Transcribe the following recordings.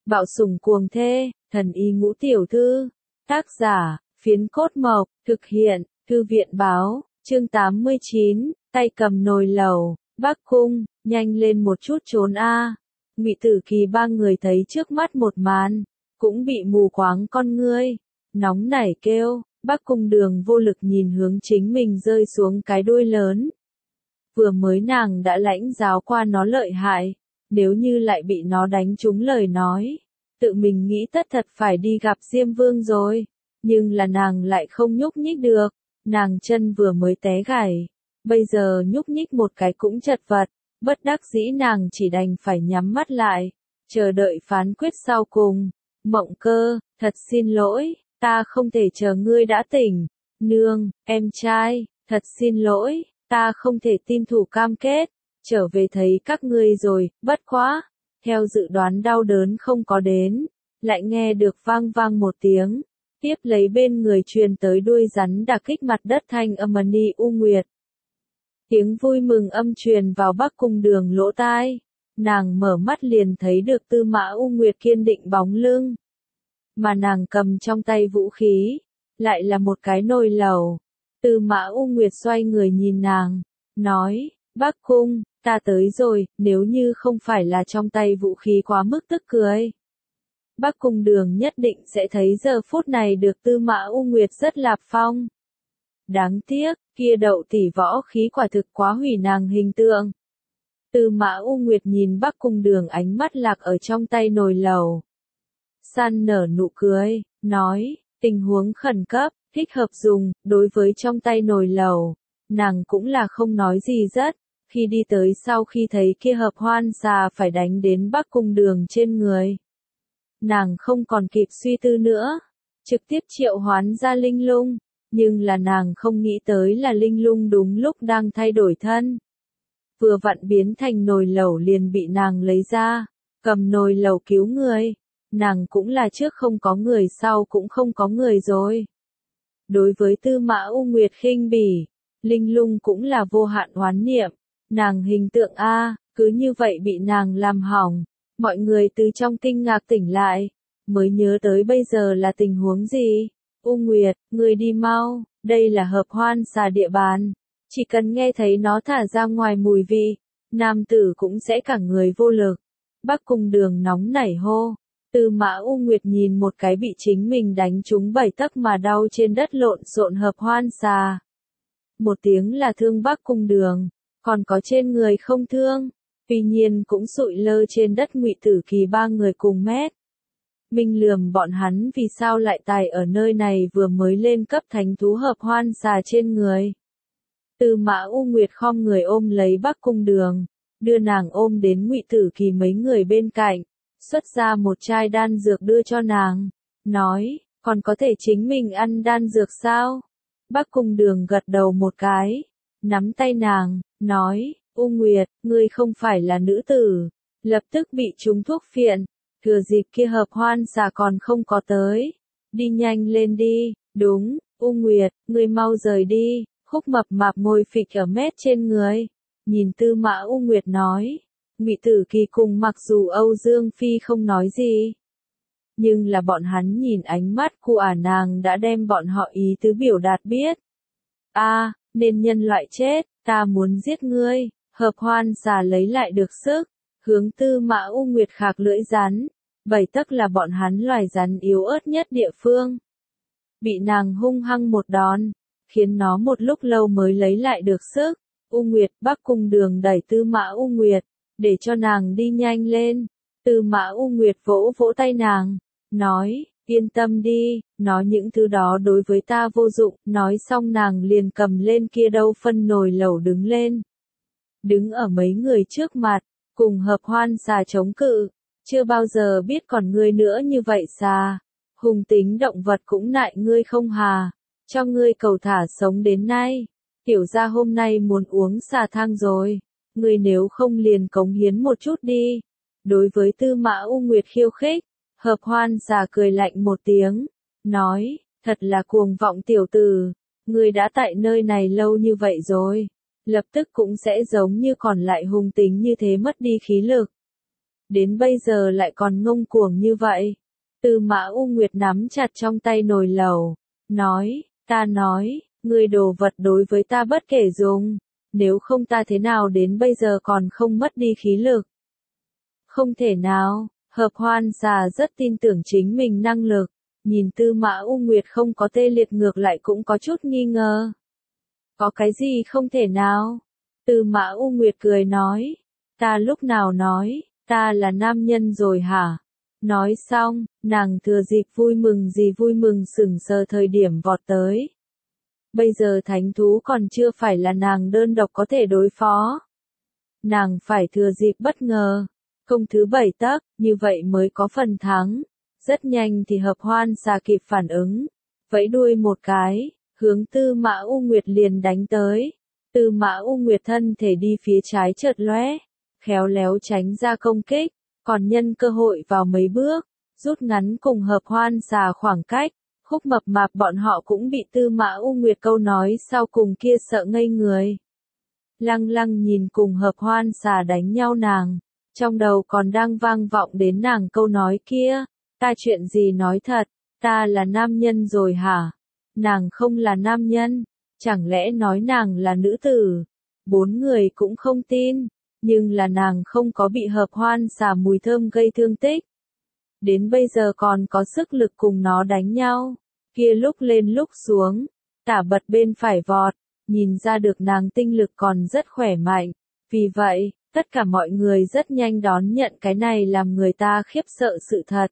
Bạo sủng cuồng thê, thần y ngũ tiểu thư. Tác giả, Phiến Cốt Mộc, thực hiện, Thư viện báo, chương 89, tay cầm nồi lẩu, Bắc Cung, nhanh lên một chút trốn a. Ngụy Tử Kỳ ba người thấy trước mắt một màn, cũng bị mù quáng con ngươi, nóng nảy kêu, Bắc Cung Đường vô lực nhìn hướng chính mình rơi xuống cái đuôi lớn. Vừa mới nàng đã lãnh giáo qua nó lợi hại, nếu như lại bị nó đánh trúng lời nói, tự mình nghĩ tất thật phải đi gặp Diêm Vương rồi, nhưng là nàng lại không nhúc nhích được, nàng chân vừa mới té gãy, bây giờ nhúc nhích một cái cũng chật vật, bất đắc dĩ nàng chỉ đành phải nhắm mắt lại, chờ đợi phán quyết sau cùng. Mộng Cơ, thật xin lỗi, ta không thể chờ ngươi đã tỉnh. Nương, em trai, thật xin lỗi, ta không thể tin thủ cam kết, trở về thấy các ngươi rồi, bất quá. Theo dự đoán đau đớn không có đến, lại nghe được vang vang một tiếng, tiếp lấy bên người truyền tới đuôi rắn đả kích mặt đất thanh âm Ni U Nguyệt. Tiếng vui mừng âm truyền vào Bắc Cung Đường lỗ tai, nàng mở mắt liền thấy được Tư Mã U Nguyệt kiên định bóng lưng. Mà nàng cầm trong tay vũ khí, lại là một cái nồi lẩu. Tư Mã U Nguyệt xoay người nhìn nàng, nói, Bắc Cung, ta tới rồi, nếu như không phải là trong tay vũ khí quá mức tức cười. Bắc Cung Đường nhất định sẽ thấy giờ phút này được Tư Mã U Nguyệt rất lạp phong. Đáng tiếc, kia đậu tỷ võ khí quả thực quá hủy nàng hình tượng. Tư Mã U Nguyệt nhìn Bắc Cung Đường ánh mắt lạc ở trong tay nồi lẩu. San nở nụ cười, nói, tình huống khẩn cấp, thích hợp dùng, đối với trong tay nồi lẩu, nàng cũng là không nói gì rất, khi đi tới sau khi thấy kia hợp hoan xà phải đánh đến Bắc Cung Đường trên người. Nàng không còn kịp suy tư nữa, trực tiếp triệu hoán ra linh lung, nhưng là nàng không nghĩ tới là linh lung đúng lúc đang thay đổi thân. Vừa vặn biến thành nồi lẩu liền bị nàng lấy ra, cầm nồi lẩu cứu người. Nàng cũng là trước không có người sau cũng không có người rồi. Đối với Tư Mã U Nguyệt khinh bỉ, linh lung cũng là vô hạn oán niệm, nàng hình tượng A, cứ như vậy bị nàng làm hỏng, mọi người từ trong kinh ngạc tỉnh lại, mới nhớ tới bây giờ là tình huống gì. U Nguyệt, người đi mau, đây là hợp hoan xà địa bàn, chỉ cần nghe thấy nó thả ra ngoài mùi vị, nam tử cũng sẽ cả người vô lực. Bắc Cung Đường nóng nảy hô. Tư Mã U Nguyệt nhìn một cái bị chính mình đánh trúng 7 tấc mà đau trên đất lộn xộn hợp hoan xà. Một tiếng là thương Bắc Cung Đường, còn có trên người không thương, tuy nhiên cũng sụi lơ trên đất. Ngụy Tử Kỳ ba người cùng mét. Minh lườm bọn hắn vì sao lại tài ở nơi này vừa mới lên cấp thánh thú hợp hoan xà trên người. Tư Mã U Nguyệt khom người ôm lấy Bắc Cung Đường, đưa nàng ôm đến Ngụy Tử Kỳ mấy người bên cạnh. Xuất ra một chai đan dược đưa cho nàng, nói, còn có thể chính mình ăn đan dược sao? Bắc Cung Đường gật đầu một cái, nắm tay nàng, nói, U Nguyệt, ngươi không phải là nữ tử, lập tức bị trúng thuốc phiện, thừa dịp kia hợp hoan xà còn không có tới, đi nhanh lên đi, đúng, U Nguyệt, ngươi mau rời đi, Khúc Mập Mạp ngồi phịch ở mét trên người, nhìn Tư Mã U Nguyệt nói. Ngụy Tử Kỳ cùng mặc dù Âu Dương Phi không nói gì, nhưng là bọn hắn nhìn ánh mắt của nàng đã đem bọn họ ý tứ biểu đạt biết. A, nên nhân loại chết, ta muốn giết ngươi. Hợp hoan xà lấy lại được sức, hướng Tư Mã U Nguyệt khạc lưỡi rắn, 7 tấc là bọn hắn loài rắn yếu ớt nhất địa phương. Bị nàng hung hăng một đòn, khiến nó một lúc lâu mới lấy lại được sức. U Nguyệt, Bắc Cung Đường đẩy Tư Mã U Nguyệt, để cho nàng đi nhanh lên. Tư Mã U Nguyệt vỗ vỗ tay nàng, nói, yên tâm đi, nói những thứ đó đối với ta vô dụng. Nói xong nàng liền cầm lên kia đâu phân nồi lẩu đứng lên. Đứng ở mấy người trước mặt, cùng hợp hoan xà chống cự, chưa bao giờ biết còn ngươi nữa như vậy xà. Hung tính động vật cũng nại ngươi không hà, cho ngươi cầu thả sống đến nay. Tiểu gia hôm nay muốn uống xà thang rồi. Ngươi nếu không liền cống hiến một chút đi. Đối với Tư Mã U Nguyệt khiêu khích, hợp hoan xà cười lạnh một tiếng, nói, thật là cuồng vọng tiểu tử, ngươi đã tại nơi này lâu như vậy rồi, lập tức cũng sẽ giống như còn lại hung tính như thế mất đi khí lực. Đến bây giờ lại còn ngông cuồng như vậy. Tư Mã U Nguyệt nắm chặt trong tay nồi lẩu, nói, ta nói, ngươi đồ vật đối với ta bất kể dùng, nếu không ta thế nào đến bây giờ còn không mất đi khí lực. Không thể nào, Hợp Hoan Xà rất tin tưởng chính mình năng lực, nhìn Tư Mã U Nguyệt không có tê liệt ngược lại cũng có chút nghi ngờ. Có cái gì không thể nào? Tư Mã U Nguyệt cười nói, ta lúc nào nói, ta là nam nhân rồi hả? Nói xong, nàng thừa dịp vui mừng sững sờ thời điểm vọt tới. Bây giờ thánh thú còn chưa phải là nàng đơn độc có thể đối phó. Nàng phải thừa dịp bất ngờ, công thứ 7 tấc, như vậy mới có phần thắng. Rất nhanh thì Hợp Hoan Xà kịp phản ứng, vẫy đuôi một cái, hướng Tư Mã U Nguyệt liền đánh tới. Tư Mã U Nguyệt thân thể đi phía trái chợt lóe, khéo léo tránh ra công kích, còn nhân cơ hội vào mấy bước, rút ngắn cùng Hợp Hoan Xà khoảng cách. Khúc Mập Mạp bọn họ cũng bị Tư Mã U Nguyệt câu nói sau cùng kia sợ ngây người. Lăng lăng nhìn cùng Hợp Hoan Xà đánh nhau nàng, trong đầu còn đang vang vọng đến nàng câu nói kia, ta chuyện gì nói thật, ta là nam nhân rồi hả? Nàng không là nam nhân, chẳng lẽ nói nàng là nữ tử? 4 người cũng không tin, nhưng là nàng không có bị Hợp Hoan Xà mùi thơm gây thương tích. Đến bây giờ còn có sức lực cùng nó đánh nhau, kia lúc lên lúc xuống, tả bật bên phải vọt, nhìn ra được nàng tinh lực còn rất khỏe mạnh, vì vậy, tất cả mọi người rất nhanh đón nhận cái này làm người ta khiếp sợ sự thật.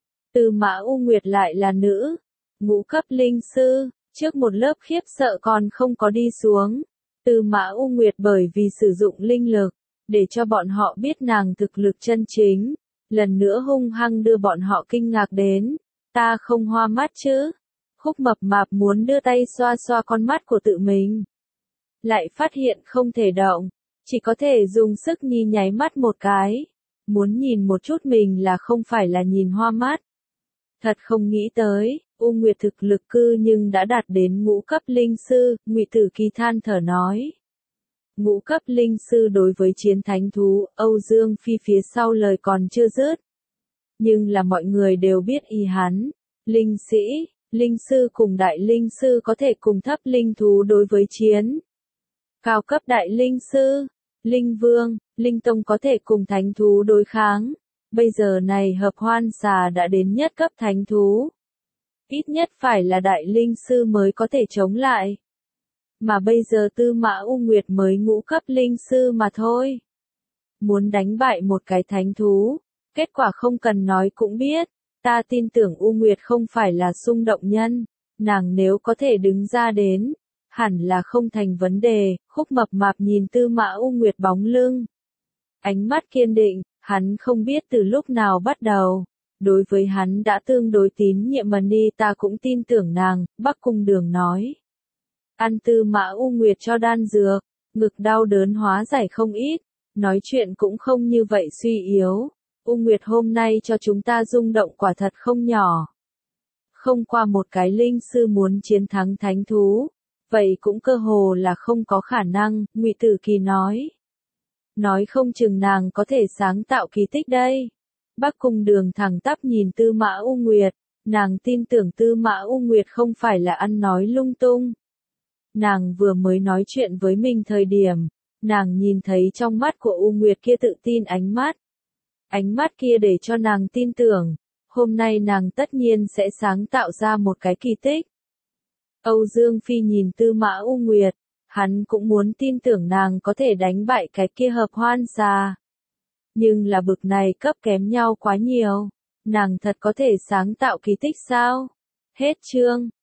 Tư Mã U Nguyệt lại là nữ, ngũ cấp linh sư, trước một lớp khiếp sợ còn không có đi xuống. Tư Mã U Nguyệt bởi vì sử dụng linh lực, để cho bọn họ biết nàng thực lực chân chính, lần nữa hung hăng đưa bọn họ kinh ngạc đến, ta không hoa mắt chứ. Khúc Mập Mạp muốn đưa tay xoa xoa con mắt của tự mình, lại phát hiện không thể động, chỉ có thể dùng sức nháy mắt một cái, muốn nhìn một chút mình là không phải là nhìn hoa mắt. Thật không nghĩ tới, U Nguyệt thực lực cư nhưng đã đạt đến ngũ cấp linh sư, Ngụy Tử Kỳ than thở nói. Ngũ cấp linh sư đối với chiến thánh thú, Âu Dương Phi phía sau lời còn chưa dứt. Nhưng là mọi người đều biết ý hắn, linh sĩ, linh sư cùng đại linh sư có thể cùng thấp linh thú đối với chiến. Cao cấp đại linh sư, linh vương, linh tông có thể cùng thánh thú đối kháng. Bây giờ này Hợp Hoan Xà đã đến nhất cấp thánh thú. Ít nhất phải là đại linh sư mới có thể chống lại. Mà bây giờ Tư Mã U Nguyệt mới ngũ cấp linh sư mà thôi. Muốn đánh bại một cái thánh thú, kết quả không cần nói cũng biết. Ta tin tưởng U Nguyệt không phải là xung động nhân, nàng nếu có thể đứng ra đến, hẳn là không thành vấn đề. Khúc Mập Mạp nhìn Tư Mã U Nguyệt bóng lưng, ánh mắt kiên định, hắn không biết từ lúc nào bắt đầu. Đối với hắn đã tương đối tín nhiệm mà đi ta cũng tin tưởng nàng, Bắc Cung Đường nói. Ăn Tư Mã U Nguyệt cho đan dược, ngực đau đớn hóa giải không ít, nói chuyện cũng không như vậy suy yếu. U Nguyệt hôm nay cho chúng ta rung động quả thật không nhỏ. Không qua một cái linh sư muốn chiến thắng thánh thú, vậy cũng cơ hồ là không có khả năng, Ngụy Tử Kỳ nói. Nói không chừng nàng có thể sáng tạo kỳ tích đây. Bắc Cung Đường thẳng tắp nhìn Tư Mã U Nguyệt, nàng tin tưởng Tư Mã U Nguyệt không phải là ăn nói lung tung. Nàng vừa mới nói chuyện với mình thời điểm, nàng nhìn thấy trong mắt của U Nguyệt kia tự tin ánh mắt. Ánh mắt kia để cho nàng tin tưởng, hôm nay nàng tất nhiên sẽ sáng tạo ra một cái kỳ tích. Âu Dương Phi nhìn Tư Mã U Nguyệt, hắn cũng muốn tin tưởng nàng có thể đánh bại cái kia Hợp Hoan Xà. Nhưng là bực này cấp kém nhau quá nhiều, nàng thật có thể sáng tạo kỳ tích sao? Hết chương.